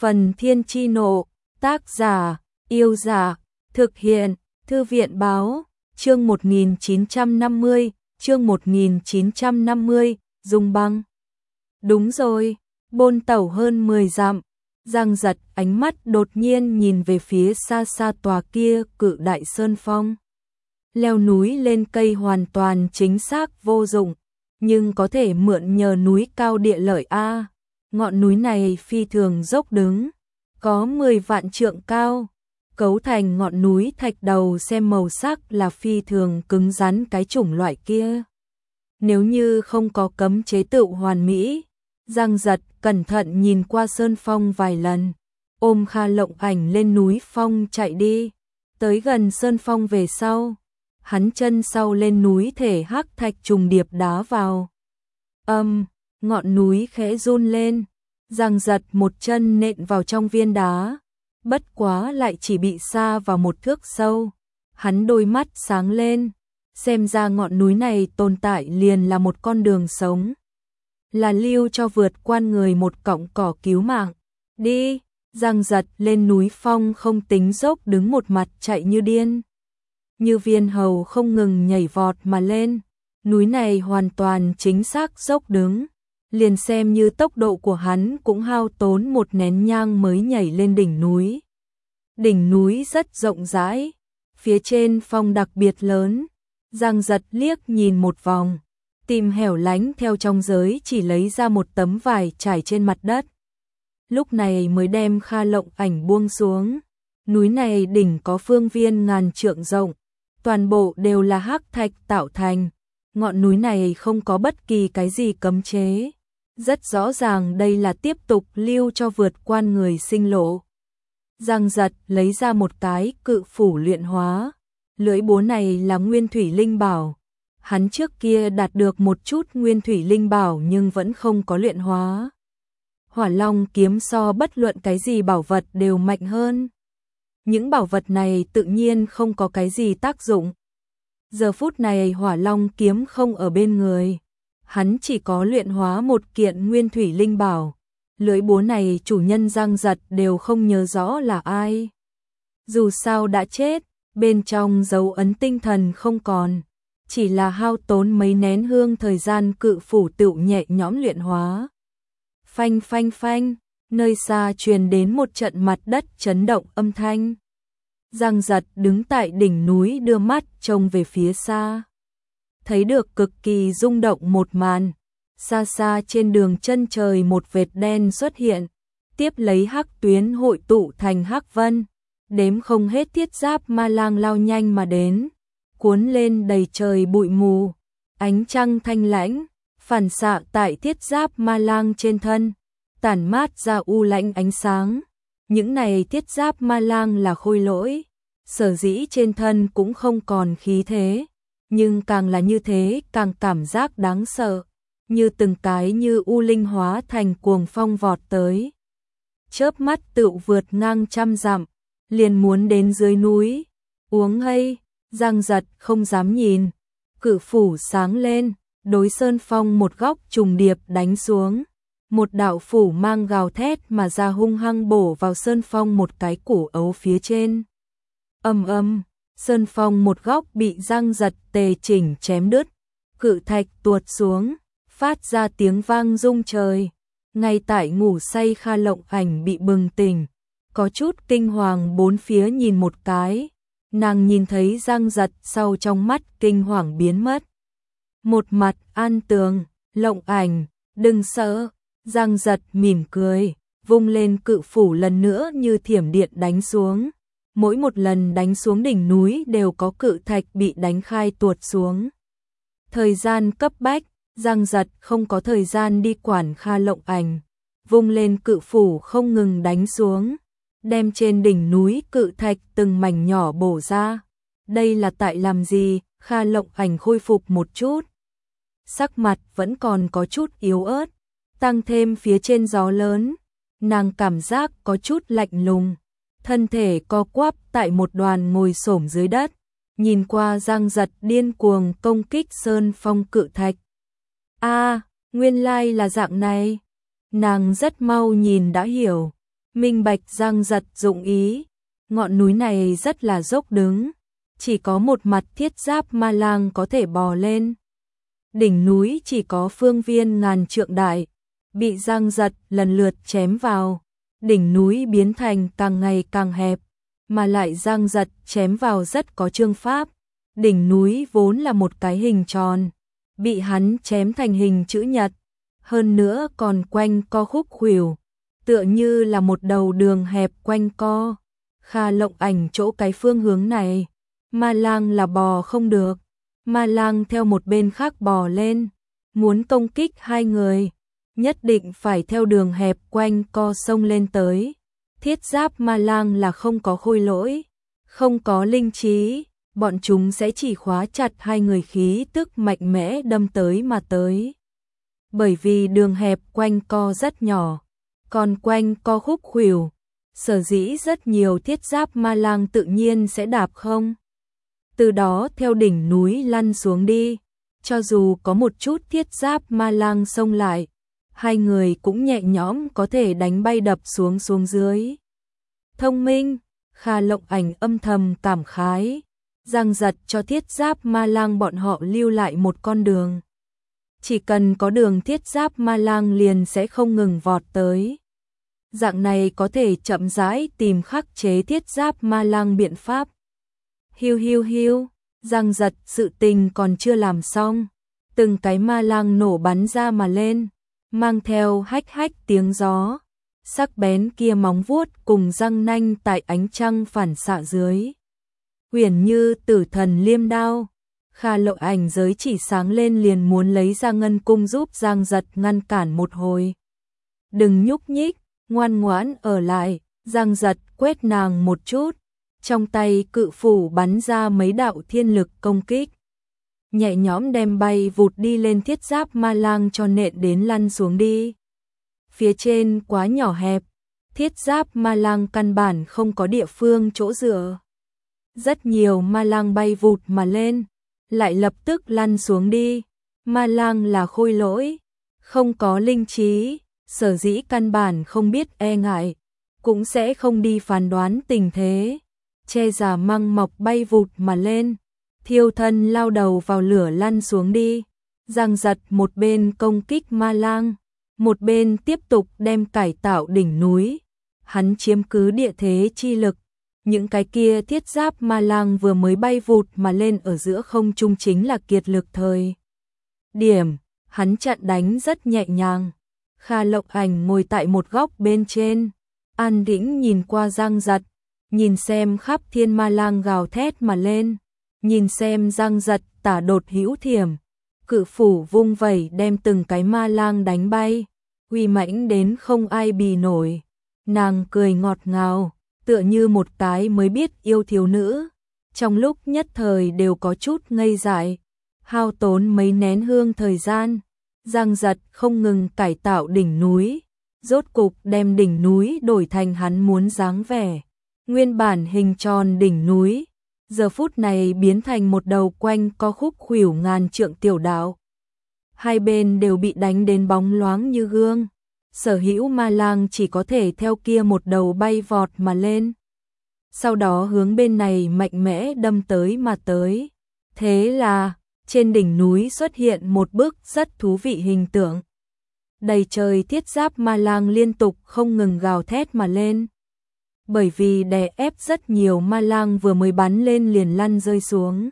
Phần Thiên Chi Nộ, tác giả, Yêu Giả, thực hiện, Thư viện báo, chương 1950, dùng băng. Đúng rồi, bôn tẩu hơn 10 dặm, Giang Giật ánh mắt đột nhiên nhìn về phía xa xa tòa kia cự đại sơn phong. Leo núi lên cây hoàn toàn chính xác vô dụng, nhưng có thể mượn nhờ núi cao địa lợi a. Ngọn núi này phi thường dốc đứng, có 10 vạn trượng cao, cấu thành ngọn núi thạch đầu xem màu sắc là phi thường cứng rắn cái chủng loại kia. Nếu như không có cấm chế tự hoàn mỹ, Giang Giật cẩn thận nhìn qua sơn phong vài lần, ôm Kha Lộng Ảnh lên núi phong chạy đi, tới gần sơn phong về sau, hắn chân sau lên núi thể hắc thạch trùng điệp đá vào. Ngọn núi khẽ run lên, Giang Giật một chân nện vào trong viên đá, bất quá lại chỉ bị sa vào một thước sâu. Hắn đôi mắt sáng lên, xem ra ngọn núi này tồn tại liền là một con đường sống, là lưu cho vượt qua người một cọng cỏ cứu mạng. Đi, Giang Giật lên núi phong không tính dốc đứng một mặt chạy như điên. Như viên hầu không ngừng nhảy vọt mà lên, núi này hoàn toàn chính xác dốc đứng. Liền xem như tốc độ của hắn cũng hao tốn một nén nhang mới nhảy lên đỉnh núi. Đỉnh núi rất rộng rãi, phía trên phong đặc biệt lớn. Giang Giật liếc nhìn một vòng, tìm hẻo lánh theo trong giới chỉ lấy ra một tấm vải trải trên mặt đất. Lúc này mới đem Kha Lộng Ảnh buông xuống. Núi này đỉnh có phương viên ngàn trượng rộng, toàn bộ đều là hắc thạch tạo thành. Ngọn núi này không có bất kỳ cái gì cấm chế. Rất rõ ràng đây là tiếp tục lưu cho vượt qua người sinh lộ. Giang Giật lấy ra một cái cự phủ luyện hóa. Lưỡi búa này là nguyên thủy linh bảo. Hắn trước kia đạt được một chút nguyên thủy linh bảo nhưng vẫn không có luyện hóa. Hỏa Long kiếm so bất luận cái gì bảo vật đều mạnh hơn. Những bảo vật này tự nhiên không có cái gì tác dụng. Giờ phút này Hỏa Long kiếm không ở bên người. Hắn chỉ có luyện hóa một kiện nguyên thủy linh bảo. Lưỡi búa này chủ nhân Giang Giật đều không nhớ rõ là ai. Dù sao đã chết, bên trong dấu ấn tinh thần không còn. Chỉ là hao tốn mấy nén hương thời gian cự phủ tựu nhẹ nhõm luyện hóa. Phanh phanh phanh, nơi xa truyền đến một trận mặt đất chấn động âm thanh. Giang Giật đứng tại đỉnh núi đưa mắt trông về phía xa. Thấy được cực kỳ rung động một màn, xa xa trên đường chân trời một vệt đen xuất hiện, tiếp lấy hắc tuyến hội tụ thành hắc vân, đếm không hết thiết giáp ma lang lao nhanh mà đến, cuốn lên đầy trời bụi mù, ánh trăng thanh lãnh, phản xạ tại thiết giáp ma lang trên thân, tản mát ra u lãnh ánh sáng. Những này thiết giáp ma lang là khôi lỗi, sở dĩ trên thân cũng không còn khí thế. Nhưng càng là như thế càng cảm giác đáng sợ, như từng cái như u linh hóa thành cuồng phong vọt tới. Chớp mắt tựu vượt ngang trăm dặm, liền muốn đến dưới núi. Uống hay, Giang Giật không dám nhìn, cự phủ sáng lên, đối sơn phong một góc trùng điệp đánh xuống. Một đạo phủ mang gào thét mà ra hung hăng bổ vào sơn phong một cái củ ấu phía trên. Sơn phong một góc bị Giang Giật tề chỉnh chém đứt, cự thạch tuột xuống, phát ra tiếng vang rung trời. Ngay tại ngủ say Kha Lộng Ảnh bị bừng tỉnh, có chút kinh hoàng bốn phía nhìn một cái, nàng nhìn thấy Giang Giật sau trong mắt kinh hoàng biến mất. Một mặt an tường, Lộng Ảnh, đừng sợ, Giang Giật mỉm cười, vung lên cự phủ lần nữa như thiểm điện đánh xuống. Mỗi một lần đánh xuống đỉnh núi đều có cự thạch bị đánh khai tuột xuống. Thời gian cấp bách, Giang Giật không có thời gian đi quản Kha Lộng Ảnh, vung lên cự phủ không ngừng đánh xuống, đem trên đỉnh núi cự thạch từng mảnh nhỏ bổ ra. Đây là tại làm gì? Kha Lộng Ảnh khôi phục một chút, sắc mặt vẫn còn có chút yếu ớt, tăng thêm phía trên gió lớn, nàng cảm giác có chút lạnh lùng. Thân thể co quắp tại một đoàn ngồi xổm dưới đất, nhìn qua Giang Giật điên cuồng công kích sơn phong cự thạch. Nguyên lai là dạng này. Nàng rất mau nhìn đã hiểu, Minh bạch Giang Giật dụng ý, ngọn núi này rất là dốc đứng, chỉ có một mặt thiết giáp ma lang có thể bò lên. Đỉnh núi chỉ có phương viên ngàn trượng đại, bị Giang Giật lần lượt chém vào, đỉnh núi biến thành càng ngày càng hẹp, mà lại Giang Giật chém vào rất có chương pháp. Đỉnh núi vốn là một cái hình tròn, bị hắn chém thành hình chữ nhật, hơn nữa còn quanh co khúc khuỷu, tựa như là một đầu đường hẹp quanh co. Kha Lộng Ảnh chỗ cái phương hướng này, ma lang là bò không được, ma lang theo một bên khác bò lên, muốn công kích hai người, nhất định phải theo đường hẹp quanh co sông lên tới. Thiết giáp ma lang là không có khôi lỗi, không có linh trí, bọn chúng sẽ chỉ khóa chặt hai người khí tức mạnh mẽ đâm tới mà tới. Bởi vì đường hẹp quanh co rất nhỏ, còn quanh co khúc khuỷu, sở dĩ rất nhiều thiết giáp ma lang tự nhiên sẽ đạp không. Từ đó theo đỉnh núi lăn xuống đi, cho dù có một chút thiết giáp ma lang xông lại, hai người cũng nhẹ nhõm có thể đánh bay đập xuống dưới. Thông minh, Kha Lộng Ảnh âm thầm cảm khái, Giang Giật cho thiết giáp ma lang bọn họ lưu lại một con đường. Chỉ cần có đường thiết giáp ma lang liền sẽ không ngừng vọt tới. Dạng này có thể chậm rãi tìm khắc chế thiết giáp ma lang biện pháp. Hiu hiu hiu, Giang Giật sự tình còn chưa làm xong, từng cái ma lang nổ bắn ra mà lên, mang theo hách hách tiếng gió, sắc bén kia móng vuốt cùng răng nanh tại ánh trăng phản xạ dưới. Huyền như tử thần liêm đao, Kha Lộng Ảnh giới chỉ sáng lên liền muốn lấy ra ngân cung giúp Giang Giật ngăn cản một hồi. Đừng nhúc nhích, ngoan ngoãn ở lại, Giang Giật quét nàng một chút, trong tay cự phủ bắn ra mấy đạo thiên lực công kích. Nhẹ nhõm đem bay vụt đi lên thiết giáp ma lang cho nện đến lăn xuống đi. Phía trên quá nhỏ hẹp, thiết giáp ma lang căn bản không có địa phương chỗ dựa. Rất nhiều ma lang bay vụt mà lên, lại lập tức lăn xuống đi. Ma lang là khôi lỗi, không có linh trí, sở dĩ căn bản không biết e ngại, cũng sẽ không đi phán đoán tình thế. Che giả măng mọc bay vụt mà lên, thiêu thân lao đầu vào lửa lăn xuống đi. Giang Giật một bên công kích ma lang, một bên tiếp tục đem cải tạo đỉnh núi. Hắn chiếm cứ địa thế chi lực, những cái kia thiết giáp ma lang vừa mới bay vụt mà lên ở giữa không trung chính là kiệt lực thời điểm, hắn chặn đánh rất nhẹ nhàng. Kha Lộng Ảnh ngồi tại một góc bên trên, an tĩnh nhìn qua Giang Giật, nhìn xem khắp thiên ma lang gào thét mà lên, nhìn xem Giang Giật tả đột hữu thiểm, cự phủ vung vẩy đem từng cái ma lang đánh bay, uy mãnh đến không ai bì nổi. Nàng cười ngọt ngào, tựa như một cái mới biết yêu thiếu nữ, trong lúc nhất thời đều có chút ngây dại, hao tốn mấy nén hương thời gian. Giang Giật không ngừng cải tạo đỉnh núi, rốt cục đem đỉnh núi đổi thành hắn muốn dáng vẻ. Nguyên bản hình tròn đỉnh núi, giờ phút này biến thành một đầu quanh co khúc khuỷu ngàn trượng tiểu đạo. Hai bên đều bị đánh đến bóng loáng như gương, sở hữu ma lang chỉ có thể theo kia một đầu bay vọt mà lên. Sau đó hướng bên này mạnh mẽ đâm tới mà tới. Thế là trên đỉnh núi xuất hiện một bức rất thú vị hình tượng. Đầy trời thiết giáp ma lang liên tục không ngừng gào thét mà lên. Bởi vì đè ép rất nhiều ma lang vừa mới bắn lên liền lăn rơi xuống.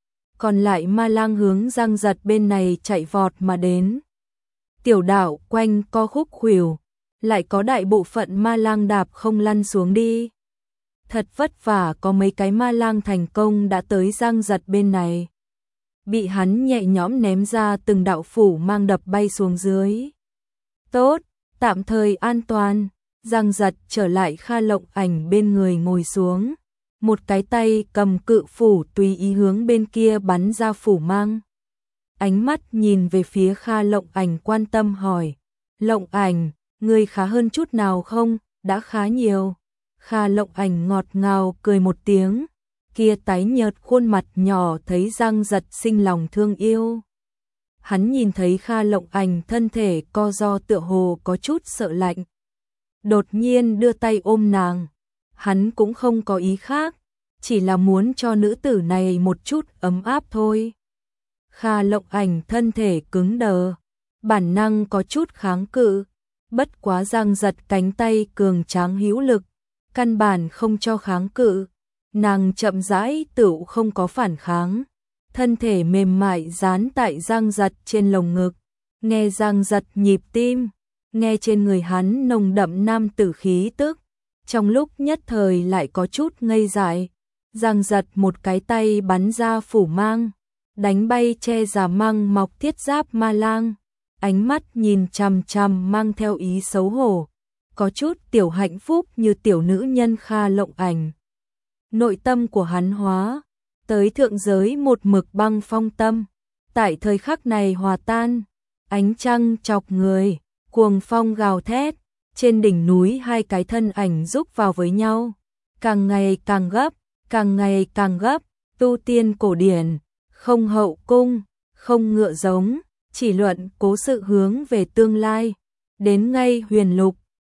Còn lại ma lang hướng Giang Giật bên này chạy vọt mà đến. Tiểu đảo quanh co khúc khuỷu, lại có đại bộ phận ma lang đạp không lăn xuống đi. Thật vất vả có mấy cái ma lang thành công đã tới Giang Giật bên này. Bị hắn nhẹ nhõm ném ra từng đạo phủ mang đập bay xuống dưới. Tốt, tạm thời an toàn. Giang Giật trở lại Kha Lộng Ảnh bên người ngồi xuống. Một cái tay cầm cự phủ tùy ý hướng bên kia bắn ra phủ mang. Ánh mắt nhìn về phía Kha Lộng Ảnh quan tâm hỏi. Lộng Ảnh, ngươi khá hơn chút nào không? Đã khá nhiều. Kha Lộng Ảnh ngọt ngào cười một tiếng. Kia tái nhợt khuôn mặt nhỏ thấy Giang Giật sinh lòng thương yêu. Hắn nhìn thấy Kha Lộng Ảnh thân thể co ro tựa hồ có chút sợ lạnh. đột nhiên đưa tay ôm nàng. Hắn cũng không có ý khác, chỉ là muốn cho nữ tử này một chút ấm áp thôi. Kha Lộng Ảnh thân thể cứng đờ, bản năng có chút kháng cự, bất quá Giang Giật cánh tay cường tráng hữu lực, căn bản không cho kháng cự. Nàng chậm rãi tựu không có phản kháng, thân thể mềm mại dán tại Giang Giật trên lồng ngực, nghe Giang Giật nhịp tim, nghe trên người hắn nồng đậm nam tử khí tức, trong lúc nhất thời lại có chút ngây dại. Giang Giật một cái tay bắn ra phủ mang, đánh bay che giả măng mọc thiết giáp ma lang, ánh mắt nhìn chằm chằm mang theo ý xấu hổ, có chút tiểu hạnh phúc như tiểu nữ nhân Kha Lộng Ảnh. Nội tâm của hắn hóa tới thượng giới một mực băng phong tâm, tại thời khắc này hòa tan, ánh trăng chọc người, cuồng phong gào thét, trên đỉnh núi hai cái thân ảnh rúc vào với nhau, càng ngày càng gấp, càng ngày càng gấp. Tu tiên cổ điển, không hậu cung, không ngựa giống, chỉ luận cố sự hướng về tương lai, đến ngay huyền lục,